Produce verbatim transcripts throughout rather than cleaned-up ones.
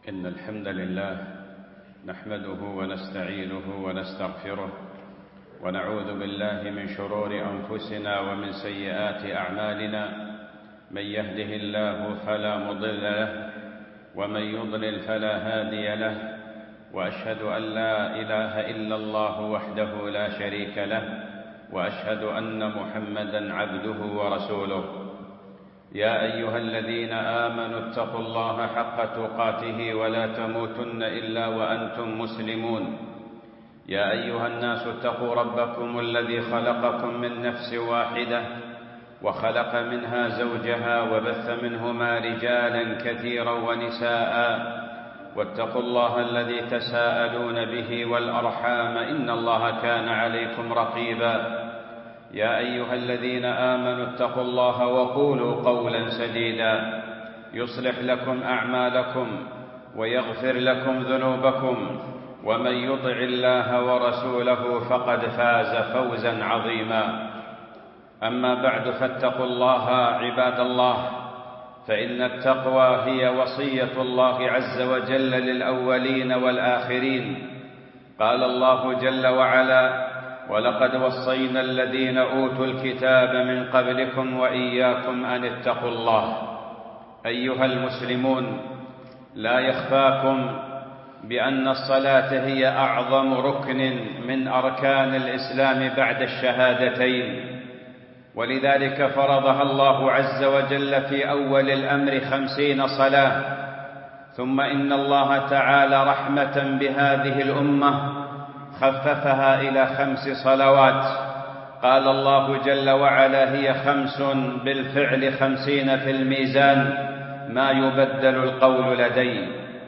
إن الحمد لله نحمده ونستعينه ونستغفره ونعوذ بالله من شرور أنفسنا ومن سيئات أعمالنا. من يهده الله فلا مضل له ومن يضلل فلا هادي له، وأشهد أن لا إله إلا الله وحده لا شريك له، وأشهد أن محمدًا عبده ورسوله. يا أيها الذين آمنوا اتقوا الله حق تقاته ولا تموتن إلا وأنتم مسلمون. يا أيها الناس اتقوا ربكم الذي خلقكم من نفس واحدة وخلق منها زوجها وبث منهما رجالا كثيرا ونساء، واتقوا الله الذي تساءلون به والأرحام إن الله كان عليكم رقيبا. يا أيها الذين آمنوا اتقوا الله وقولوا قولا سديدا يصلح لكم أعمالكم ويغفر لكم ذنوبكم، ومن يطع الله ورسوله فقد فاز فوزا عظيما. أما بعد، فاتقوا الله عباد الله، فإن التقوى هي وصية الله عز وجل للأولين والآخرين. قال الله جل وعلا: ولقد وصينا الذين أوتوا الكتاب من قبلكم وإياكم أن اتقوا الله. أيها المسلمون، لا يخفاكم بأن الصلاة هي أعظم ركن من أركان الإسلام بعد الشهادتين، ولذلك فرضها الله عز وجل في أول الأمر خمسين صلاة. ثم إن الله تعالى رحمة بهذه الأمة خففها إلى خمس صلوات. قال الله جل وعلا: هي خمس بالفعل خمسين في الميزان ما يبدل القول لدي.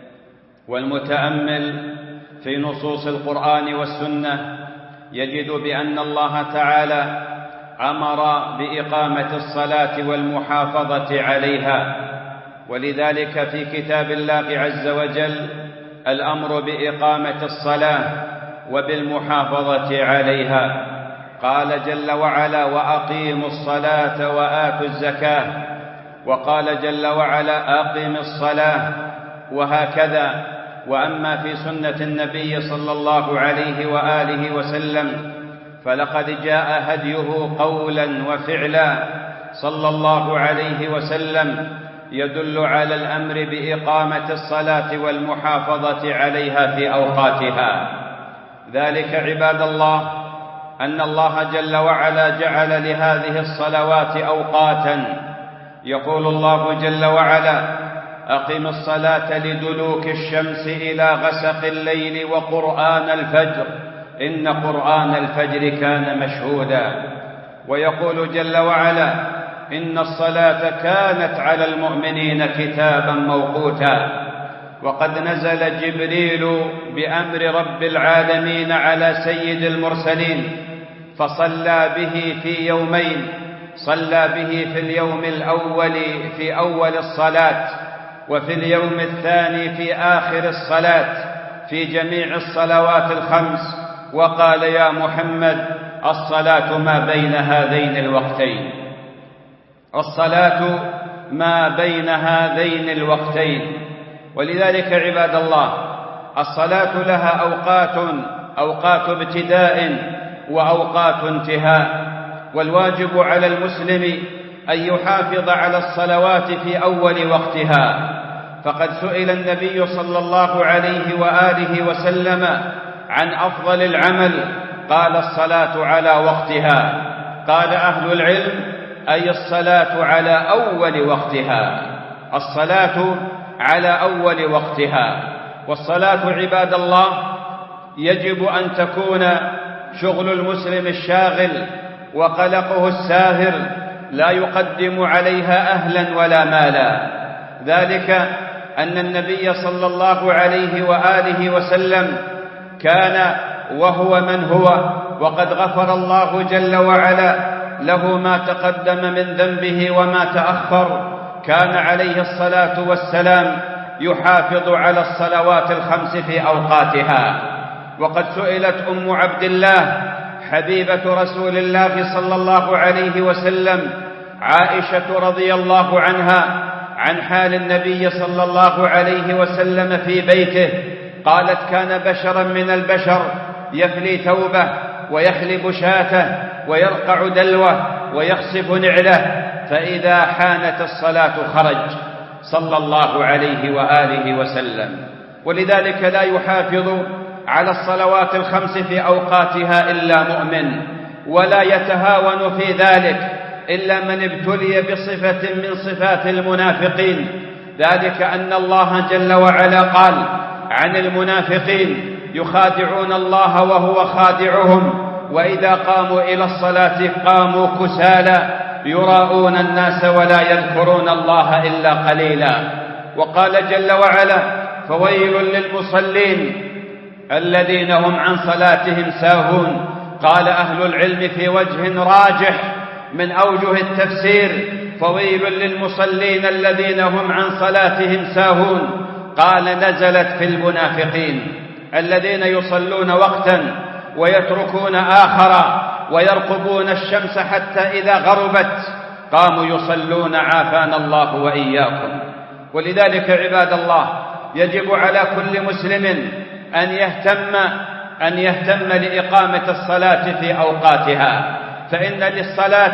والمتأمل في نصوص القرآن والسنة يجد بأن الله تعالى أمر بإقامة الصلاة والمحافظة عليها، ولذلك في كتاب الله عز وجل الأمر بإقامة الصلاة وبالمحافظة عليها. قال جل وعلا: وأقيموا الصلاة وآتوا الزكاة. وقال جل وعلا: أقم الصلاة. وهكذا. وأما في سنة النبي صلى الله عليه وآله وسلم فلقد جاء هديه قولا وفعلا صلى الله عليه وسلم يدل على الأمر بإقامة الصلاة والمحافظة عليها في أوقاتها. ذلك عباد الله أن الله جل وعلا جعل لهذه الصلوات أوقاتا. يقول الله جل وعلا: أقم الصلاة لدلوك الشمس إلى غسق الليل وقرآن الفجر إن قرآن الفجر كان مشهودا. ويقول جل وعلا: إن الصلاة كانت على المؤمنين كتابا موقوتا. وقد نزل جبريل بأمر رب العالمين على سيد المرسلين فصلى به في يومين. صلى به في اليوم الأول في أول الصلاة، وفي اليوم الثاني في آخر الصلاة في جميع الصلوات الخمس، وقال: يا محمد، الصلاة ما بين هذين الوقتين. الصلاة ما بين هذين الوقتين. ولذلك عباد الله، الصلاة لها أوقات أوقات ابتداء وأوقات انتهاء، والواجب على المسلم أن يحافظ على الصلوات في أول وقتها. فقد سئل النبي صلى الله عليه وآله وسلم عن أفضل العمل، قال: الصلاة على وقتها. قال أهل العلم: أي الصلاة على أول وقتها. الصلاة على أول وقتها. والصلاة عباد الله يجب أن تكون شغل المسلم الشاغل وقلقه الساهر، لا يقدم عليها أهلا ولا مالا. ذلك أن النبي صلى الله عليه وآله وسلم كان وهو من هو، وقد غفر الله جل وعلا له ما تقدم من ذنبه وما تأخر، كان عليه الصلاة والسلام يحافظ على الصلوات الخمس في أوقاتها. وقد سئلت أم عبد الله حبيبة رسول الله صلى الله عليه وسلم عائشة رضي الله عنها عن حال النبي صلى الله عليه وسلم في بيته قالت: كان بشرا من البشر يفلي ثوبه ويحلب شاته ويرقع دلوه ويخصف نعله، فإذا حانت الصلاة خرج صلى الله عليه وآله وسلم. ولذلك لا يحافظ على الصلوات الخمس في أوقاتها إلا مؤمن، ولا يتهاون في ذلك إلا من ابتلي بصفة من صفات المنافقين، ذلك أن الله جل وعلا قال عن المنافقين: يخادعون الله وهو خادعهم، وإذا قاموا إلى الصلاة قاموا كسالى يراءون الناس ولا يذكرون الله إلا قليلا. وقال جل وعلا: فويل للمصلين الذين هم عن صلاتهم ساهون. قال أهل العلم في وجه راجح من أوجه التفسير: فويل للمصلين الذين هم عن صلاتهم ساهون، قال نزلت في المنافقين الذين يصلون وقتا ويتركون آخر ويرقبون الشمس حتى إذا غربت قاموا يصلون، عافانا الله وإياكم. ولذلك عباد الله يجب على كل مسلم أن يهتم أن يهتم لإقامة الصلاة في أوقاتها، فإن للصلاة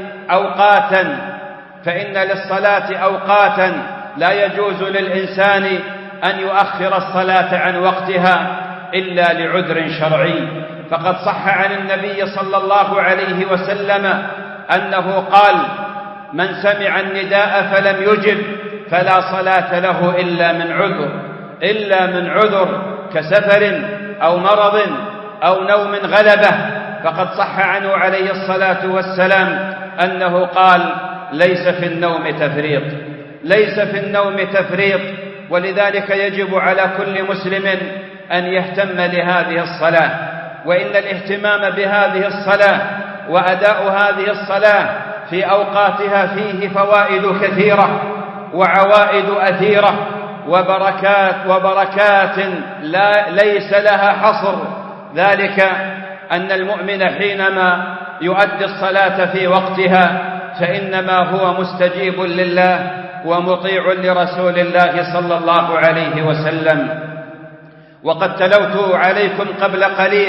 أوقاتا فإن للصلاة أوقاتا لا يجوز للإنسان أن يؤخر الصلاة عن وقتها إلا لعذر شرعي. فقد صح عن النبي صلى الله عليه وسلم أنه قال: من سمع النداء فلم يجب فلا صلاة له إلا من عذر إلا من عذر كسفر أو مرض أو نوم غلبة. فقد صح عنه عليه الصلاة والسلام أنه قال: ليس في النوم تفريط ليس في النوم تفريط. ولذلك يجب على كل مسلم أن يهتم لهذه الصلاة، وإن الاهتمام بهذه الصلاة وأداء هذه الصلاة في أوقاتها فيه فوائد كثيرة وعوائد أثيرة وبركات وبركات لا ليس لها حصر، ذلك أن المؤمن حينما يؤدي الصلاة في وقتها فإنما هو مستجيب لله ومطيع لرسول الله صلى الله عليه وسلم. وقد تلوت عليكم قبل قليل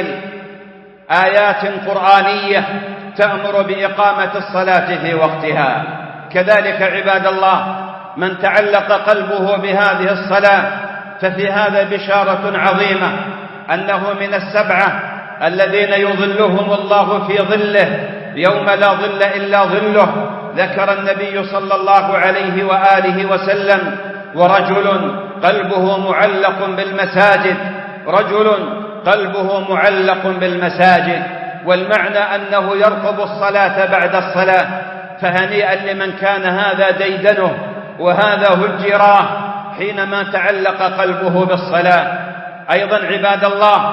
آيات قرآنية تأمر بإقامة الصلاة في وقتها. كذلك عباد الله من تعلق قلبه بهذه الصلاة ففي هذا بشارة عظيمة أنه من السبعة الذين يظلهم الله في ظله يوم لا ظل إلا ظله. ذكر النبي صلى الله عليه وآله وسلم: ورجل قلبه معلق بالمساجد رجل قلبه معلق بالمساجد والمعنى أنه يرقب الصلاة بعد الصلاة. فهنيئا لمن كان هذا ديدنه وهذا هجراه حينما تعلق قلبه بالصلاة. أيضا عباد الله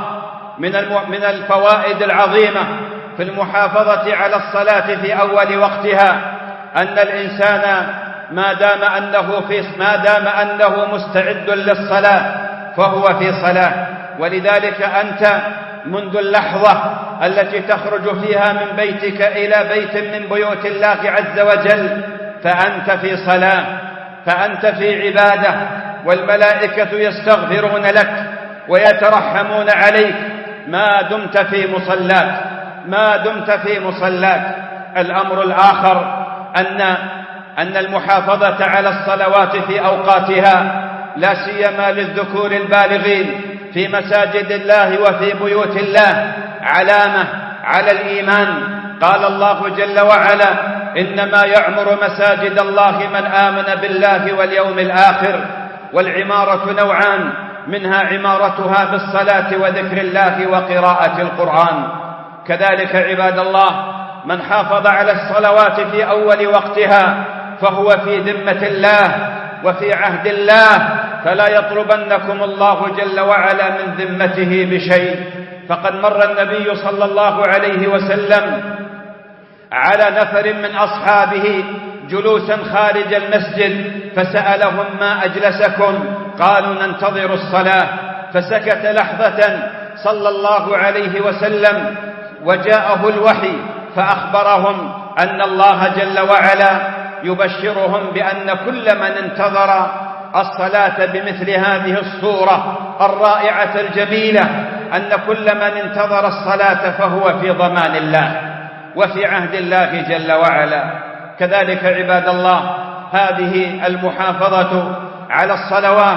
من الفوائد العظيمة في المحافظة على الصلاة في أول وقتها أن الإنسان ما دام أنه في ما دام أنه مستعد للصلاة فهو في صلاة. ولذلك أنت منذ اللحظة التي تخرج فيها من بيتك إلى بيت من بيوت الله عز وجل فأنت في صلاة، فأنت في عبادة، والملائكة يستغفرون لك ويترحمون عليك ما دمت في مصلاك ما دمت في مصلاك. الأمر الآخر أن أن المحافظة على الصلوات في أوقاتها لا سيما للذكور البالغين في مساجد الله وفي بيوت الله علامة على الإيمان. قال الله جل وعلا: إنما يعمر مساجد الله من آمن بالله واليوم الآخر. والعمارة نوعان، منها عمارتها بالصلاة وذكر الله وقراءة القرآن. كذلك عباد الله من حافظ على الصلوات في أول وقتها فهو في ذمة الله وفي عهد الله، فلا يطلبنكم الله جل وعلا من ذمته بشيء. فقد مر النبي صلى الله عليه وسلم على نفر من أصحابه جلوسا خارج المسجد فسألهم: ما أجلسكم؟ قالوا: ننتظر الصلاة. فسكت لحظة صلى الله عليه وسلم وجاءه الوحي فأخبرهم أن الله جل وعلا يبشرهم بأن كل من انتظر الصلاة بمثل هذه الصورة الرائعة الجميلة، أن كل من انتظر الصلاة فهو في ضمان الله وفي عهد الله جل وعلا. كذلك عباد الله، هذه المحافظة على الصلوات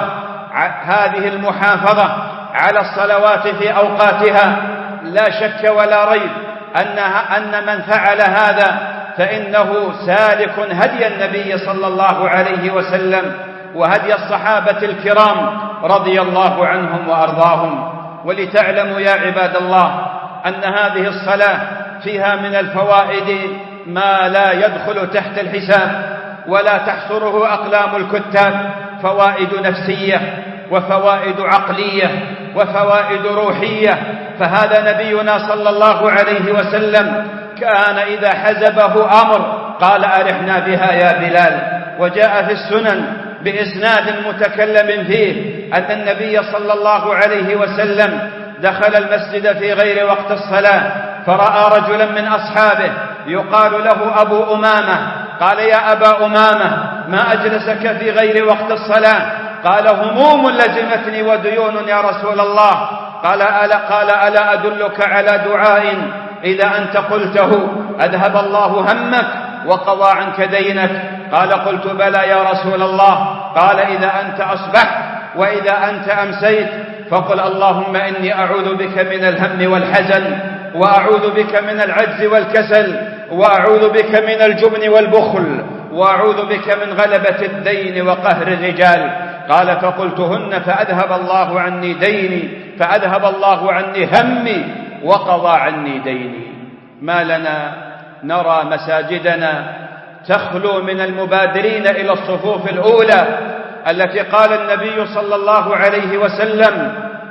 هذه المحافظة على الصلوات في أوقاتها لا شك ولا ريب أنها أن من فعل هذا فإنه سالك هدي النبي صلى الله عليه وسلم وهدي الصحابة الكرام رضي الله عنهم وأرضاهم. ولتعلموا يا عباد الله أن هذه الصلاة فيها من الفوائد ما لا يدخل تحت الحساب ولا تحصره أقلام الكتاب، فوائد نفسية وفوائد عقلية وفوائد روحية. فهذا نبينا صلى الله عليه وسلم كان إذا حزبه أمر قال أرحنا بها يا بلال. وجاء في السنن بإسناد متكلم فيه أن النبي صلى الله عليه وسلم دخل المسجد في غير وقت الصلاة فرأى رجلا من أصحابه يقال له أبو أمامة، قال يا أبا أمامة ما أجلسك في غير وقت الصلاة؟ قال هموم لزمتني وديون يا رسول الله. قال ألا, قال ألا أدلك على دعاء إذا أنت قلته أذهب الله همك وقضى عنك دينك؟ قال قلت بلى يا رسول الله. قال إذا أنت أصبحت وإذا أنت أمسيت فقل اللهم إني أعوذ بك من الهم والحزن وأعوذ بك من العجز والكسل وأعوذ بك من الجبن والبخل وأعوذ بك من غلبة الدين وقهر الرجال. قال فقلتهن فأذهب الله عني ديني فأذهب الله عني همي وقضى عني ديني. ما لنا نرى مساجدنا تخلو من المبادرين إلى الصفوف الأولى التي قال النبي صلى الله عليه وسلم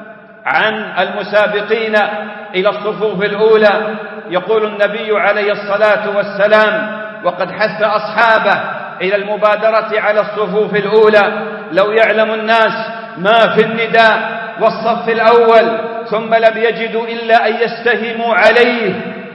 عن المسابقين إلى الصفوف الأولى. يقول النبي عليه الصلاة والسلام وقد حث أصحابه إلى المبادرة على الصفوف الأولى: لو يعلم الناس ما في النداء والصف الأول ثم لم يجدوا إلا أن يستهموا عليه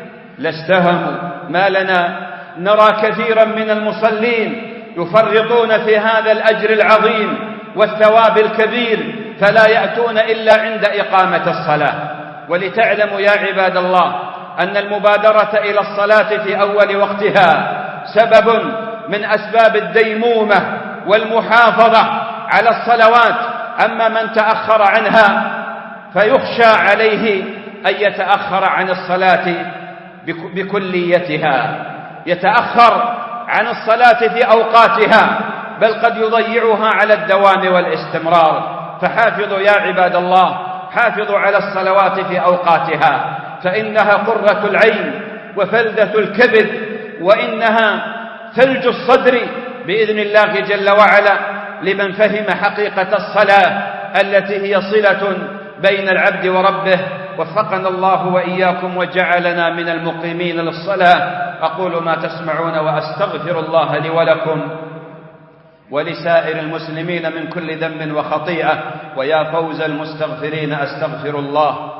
لاستهموا. ما لنا نرى كثيرا من المصلين يفرطون في هذا الأجر العظيم والثواب الكبير فلا يأتون إلا عند إقامة الصلاة. ولتعلموا يا عباد الله أن المبادرة إلى الصلاة في أول وقتها سبب من أسباب الديمومة والمحافظة على الصلوات. أما من تأخر عنها فيخشى عليه أن يتأخر عن الصلاة بكليتها، يتأخر عن الصلاة في أوقاتها، بل قد يضيعها على الدوام والاستمرار. فحافظوا يا عباد الله، حافظوا على الصلوات في أوقاتها، فإنها قرة العين وفلذة الكبد وإنها ثلج الصدر بإذن الله جل وعلا لمن فهم حقيقة الصلاة التي هي صلة بين العبد وربه. وفقنا الله وإياكم وجعلنا من المقيمين للصلاة. أقول ما تسمعون وأستغفر الله لي ولكم ولسائر المسلمين من كل ذنب وخطيئة. ويا فوز المستغفرين أستغفر الله.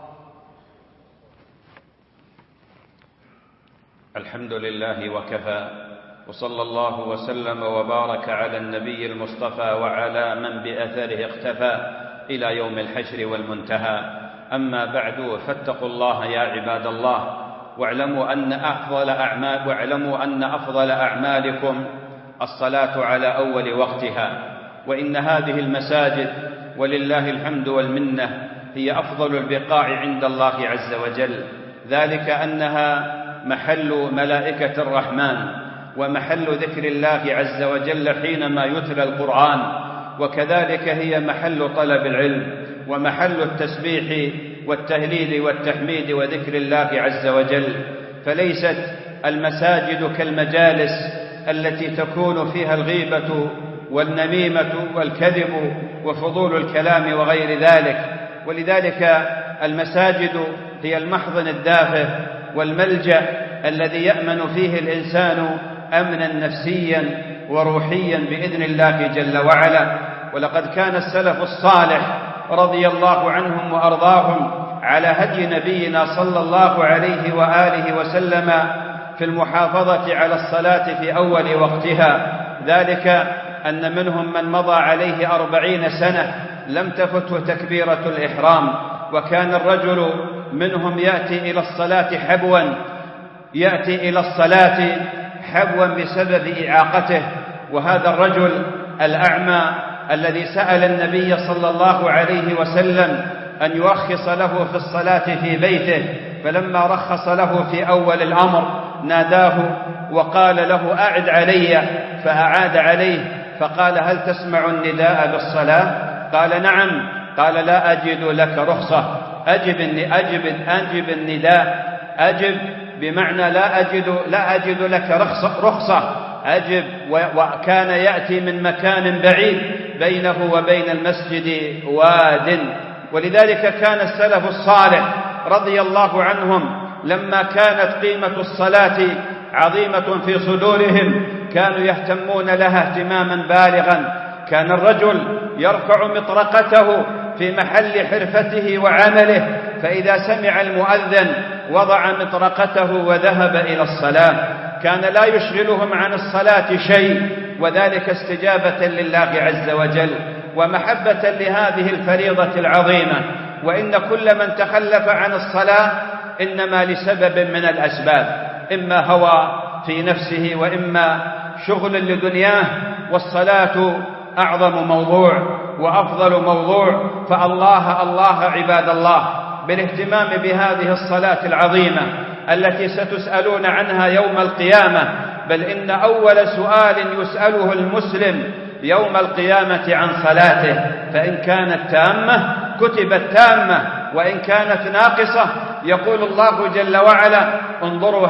الحمد لله وكفى، وصلى الله وسلم وبارك على النبي المصطفى وعلى من بأثره اختفى إلى يوم الحشر والمنتهى. أما بعد، فاتقوا الله يا عباد الله، واعلموا أن أفضل أعمال واعلموا أن أفضل أعمالكم الصلاة على أول وقتها. وإن هذه المساجد ولله الحمد والمنة هي أفضل البقاع عند الله عز وجل، ذلك أنها محل ملائكة الرحمن ومحل ذكر الله عز وجل حينما يتلى القرآن، وكذلك هي محل طلب العلم ومحل التسبيح والتهليل والتحميد وذكر الله عز وجل. فليست المساجد كالمجالس التي تكون فيها الغيبة والنميمة والكذب وفضول الكلام وغير ذلك. ولذلك المساجد هي المحضن الدافئ والملجأ الذي يأمن فيه الإنسان أمنا نفسيا وروحيا بإذن الله جل وعلا. ولقد كان السلف الصالح رضي الله عنهم وأرضاهم على هدي نبينا صلى الله عليه وآله وسلم في المحافظة على الصلاة في أول وقتها، ذلك أن منهم من مضى عليه أربعين سنة لم تفته تكبيرة الإحرام، وكان الرجل منهم يأتي إلى الصلاة حبوا يأتي إلى الصلاة حبوا بسبب إعاقته. وهذا الرجل الأعمى الذي سأل النبي صلى الله عليه وسلم أن يرخص له في الصلاة في بيته، فلما رخص له في أول الأمر ناداه وقال له أعد علي، فأعاد عليه فقال هل تسمع النداء بالصلاة؟ قال نعم. قال لا أجد لك رخصة. أجب أجب أجب النداء، أجب بمعنى لا أجد لا أجد لك رخصة, رخصة أجب. وكان يأتي من مكان بعيد بينه وبين المسجد واد، ولذلك كان السلف الصالح رضي الله عنهم لما كانت قيمة الصلاة عظيمة في صدورهم كانوا يهتمون لها اهتماما بالغا. كان الرجل يرفع مطرقته في محل حرفته وعمله، فإذا سمع المؤذن وضع مطرقته وذهب إلى الصلاة. كان لا يشغلهم عن الصلاة شيء، وذلك استجابة لله عز وجل ومحبة لهذه الفريضة العظيمة. وإن كل من تخلف عن الصلاة إنما لسبب من الأسباب، إما هوى في نفسه وإما شغل لدنياه، والصلاة أعظم موضوع وأفضل موضوع. فالله الله عباد الله بالاهتمام بهذه الصلاة العظيمة التي ستسألون عنها يوم القيامة، بل إن أول سؤال يسأله المسلم يوم القيامة عن صلاته، فإن كانت تامة كتبت تامة، وإن كانت ناقصة يقول الله جل وعلا انظروا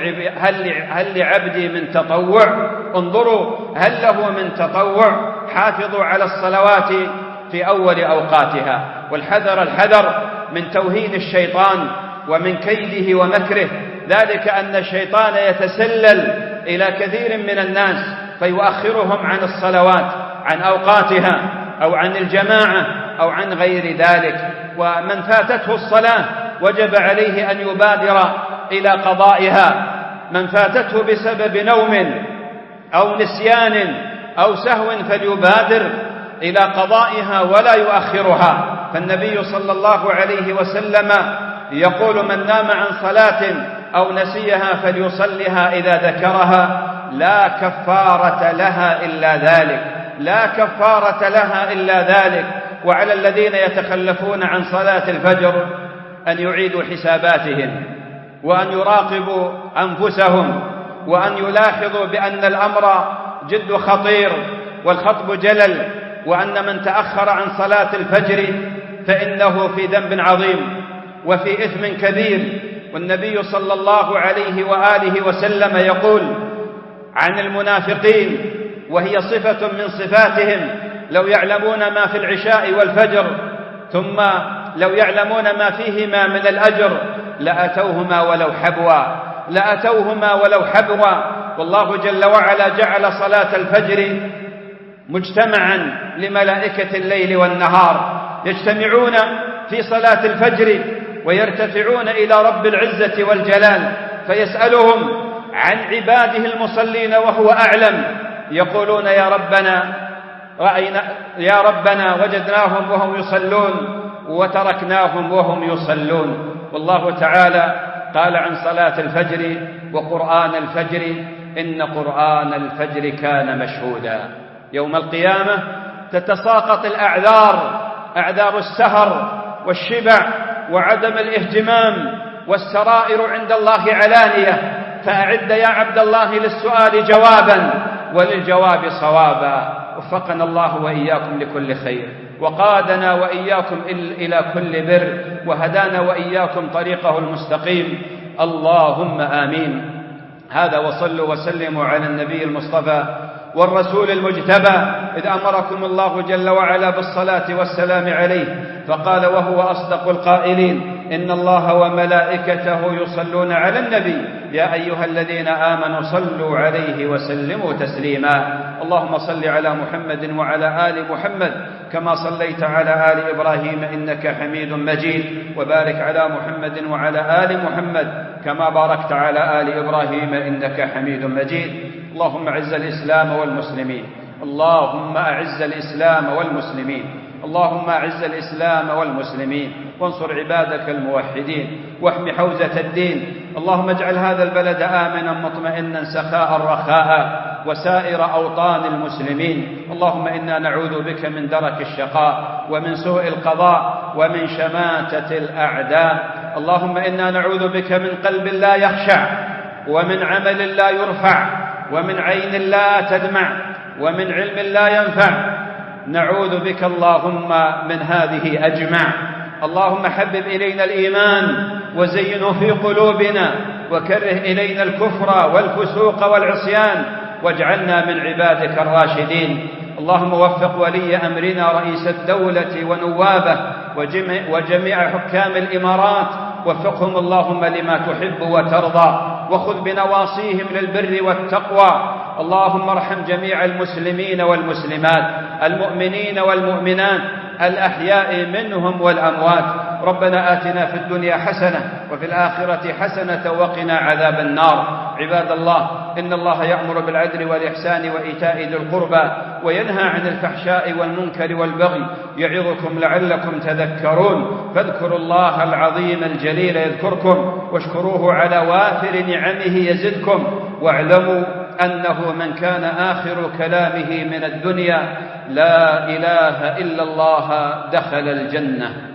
هل لعبدي من تطوع، انظروا هل له من تطوع. حافظوا على الصلوات في أول أوقاتها، والحذر الحذر من توهين الشيطان ومن كيده ومكره، ذلك أن الشيطان يتسلل إلى كثير من الناس فيؤخرهم عن الصلوات عن أوقاتها أو عن الجماعة أو عن غير ذلك. ومن فاتته الصلاة وجب عليه أن يبادر إلى قضائها، من فاتته بسبب نوم أو نسيان أو سهو فليبادر إلى قضائها ولا يؤخرها. فالنبي صلى الله عليه وسلم يقول من نام عن صلاة أو نسيها فليصلها إذا ذكرها، لا كفارة لها إلا ذلك، لا كفارة لها إلا ذلك. وعلى الذين يتخلفون عن صلاة الفجر أن يعيدوا حساباتهم، وأن يراقبوا أنفسهم، وأن يلاحظوا بأن الأمر جد خطير والخطب جلل، وأن من تأخر عن صلاة الفجر فإنه في ذنب عظيم وفي إثم كبير. والنبي صلى الله عليه وآله وسلم يقول عن المنافقين، وهي صفة من صفاتهم، لو يعلمون ما في العشاء والفجر ثم لو يعلمون ما فيهما من الأجر لأتوهما ولو حبوا لأتوهما ولو حبوا. والله جل وعلا جعل صلاة الفجر مجتمعا لملائكة الليل والنهار، يجتمعون في صلاة الفجر ويرتفعون إلى رب العزة والجلال فيسألهم عن عباده المصلين وهو أعلم، يقولون يا ربنا رأينا يا ربنا وجدناهم وهم يصلون وتركناهم وهم يصلون. والله تعالى قال عن صلاة الفجر وقرآن الفجر إن قرآن الفجر كان مشهودا. يوم القيامة تتساقط الأعذار، أعذار السهر والشبع وعدم الاهتمام، والسرائر عند الله علانية. فأعد يا عبد الله للسؤال جوابا وللجواب صوابا. وفقنا الله وإياكم لكل خير، وقادنا وإياكم إلى كل بر، وهدانا وإياكم طريقه المستقيم، اللهم آمين. هذا وصلوا وسلموا على النبي المصطفى والرسول المجتبى، إذ أمركم الله جل وعلا بالصلاة والسلام عليه فقال وهو أصدق القائلين إن الله وملائكته يصلون على النبي يا أيها الذين آمنوا صلوا عليه وسلموا تسليما. اللهم صل على محمد وعلى آل محمد كما صليت على آل إبراهيم إنك حميد مجيد، وبارك على محمد وعلى آل محمد كما باركت على آل إبراهيم إنك حميد مجيد. اللهم أعز الإسلام والمسلمين، اللهم أعز الإسلام والمسلمين، اللهم أعز الإسلام والمسلمين، وانصر عبادك الموحدين، واحم حوزة الدين. اللهم اجعل هذا البلد آمنا مطمئنا سخاء رخاء، وسائر أوطان المسلمين. اللهم إنا نعوذ بك من درك الشقاء، ومن سوء القضاء، ومن شماتة الأعداء. اللهم إنا نعوذ بك من قلب لا يخشع، ومن عمل لا يرفع، ومن عين لا تدمع، ومن علم لا ينفع. نعوذ بك اللهم من هذه أجمع. اللهم حبب إلينا الإيمان وزينه في قلوبنا، وكره إلينا الكفر والفسوق والعصيان، واجعلنا من عبادك الراشدين. اللهم وفق ولي أمرنا رئيس الدولة ونوابه وجميع, وجميع حكام الإمارات، وفقهم اللهم لما تحب وترضى، وخذ بنواصيهم للبر والتقوى. اللهم ارحم جميع المسلمين والمسلمات، المؤمنين والمؤمنات، الأحياء منهم والأموات. ربنا آتنا في الدنيا حسنة وفي الآخرة حسنة وقنا عذاب النار. عباد الله، إن الله يأمر بالعدل والإحسان وإيتاء ذي القربى، وينهى عن الفحشاء والمنكر والبغي، يعظكم لعلكم تذكرون. فاذكروا الله العظيم الجليل يذكركم، واشكروه على وافر نعمه يزدكم، واعلموا أنه من كان آخر كلامه من الدنيا لا إله إلا الله دخل الجنة.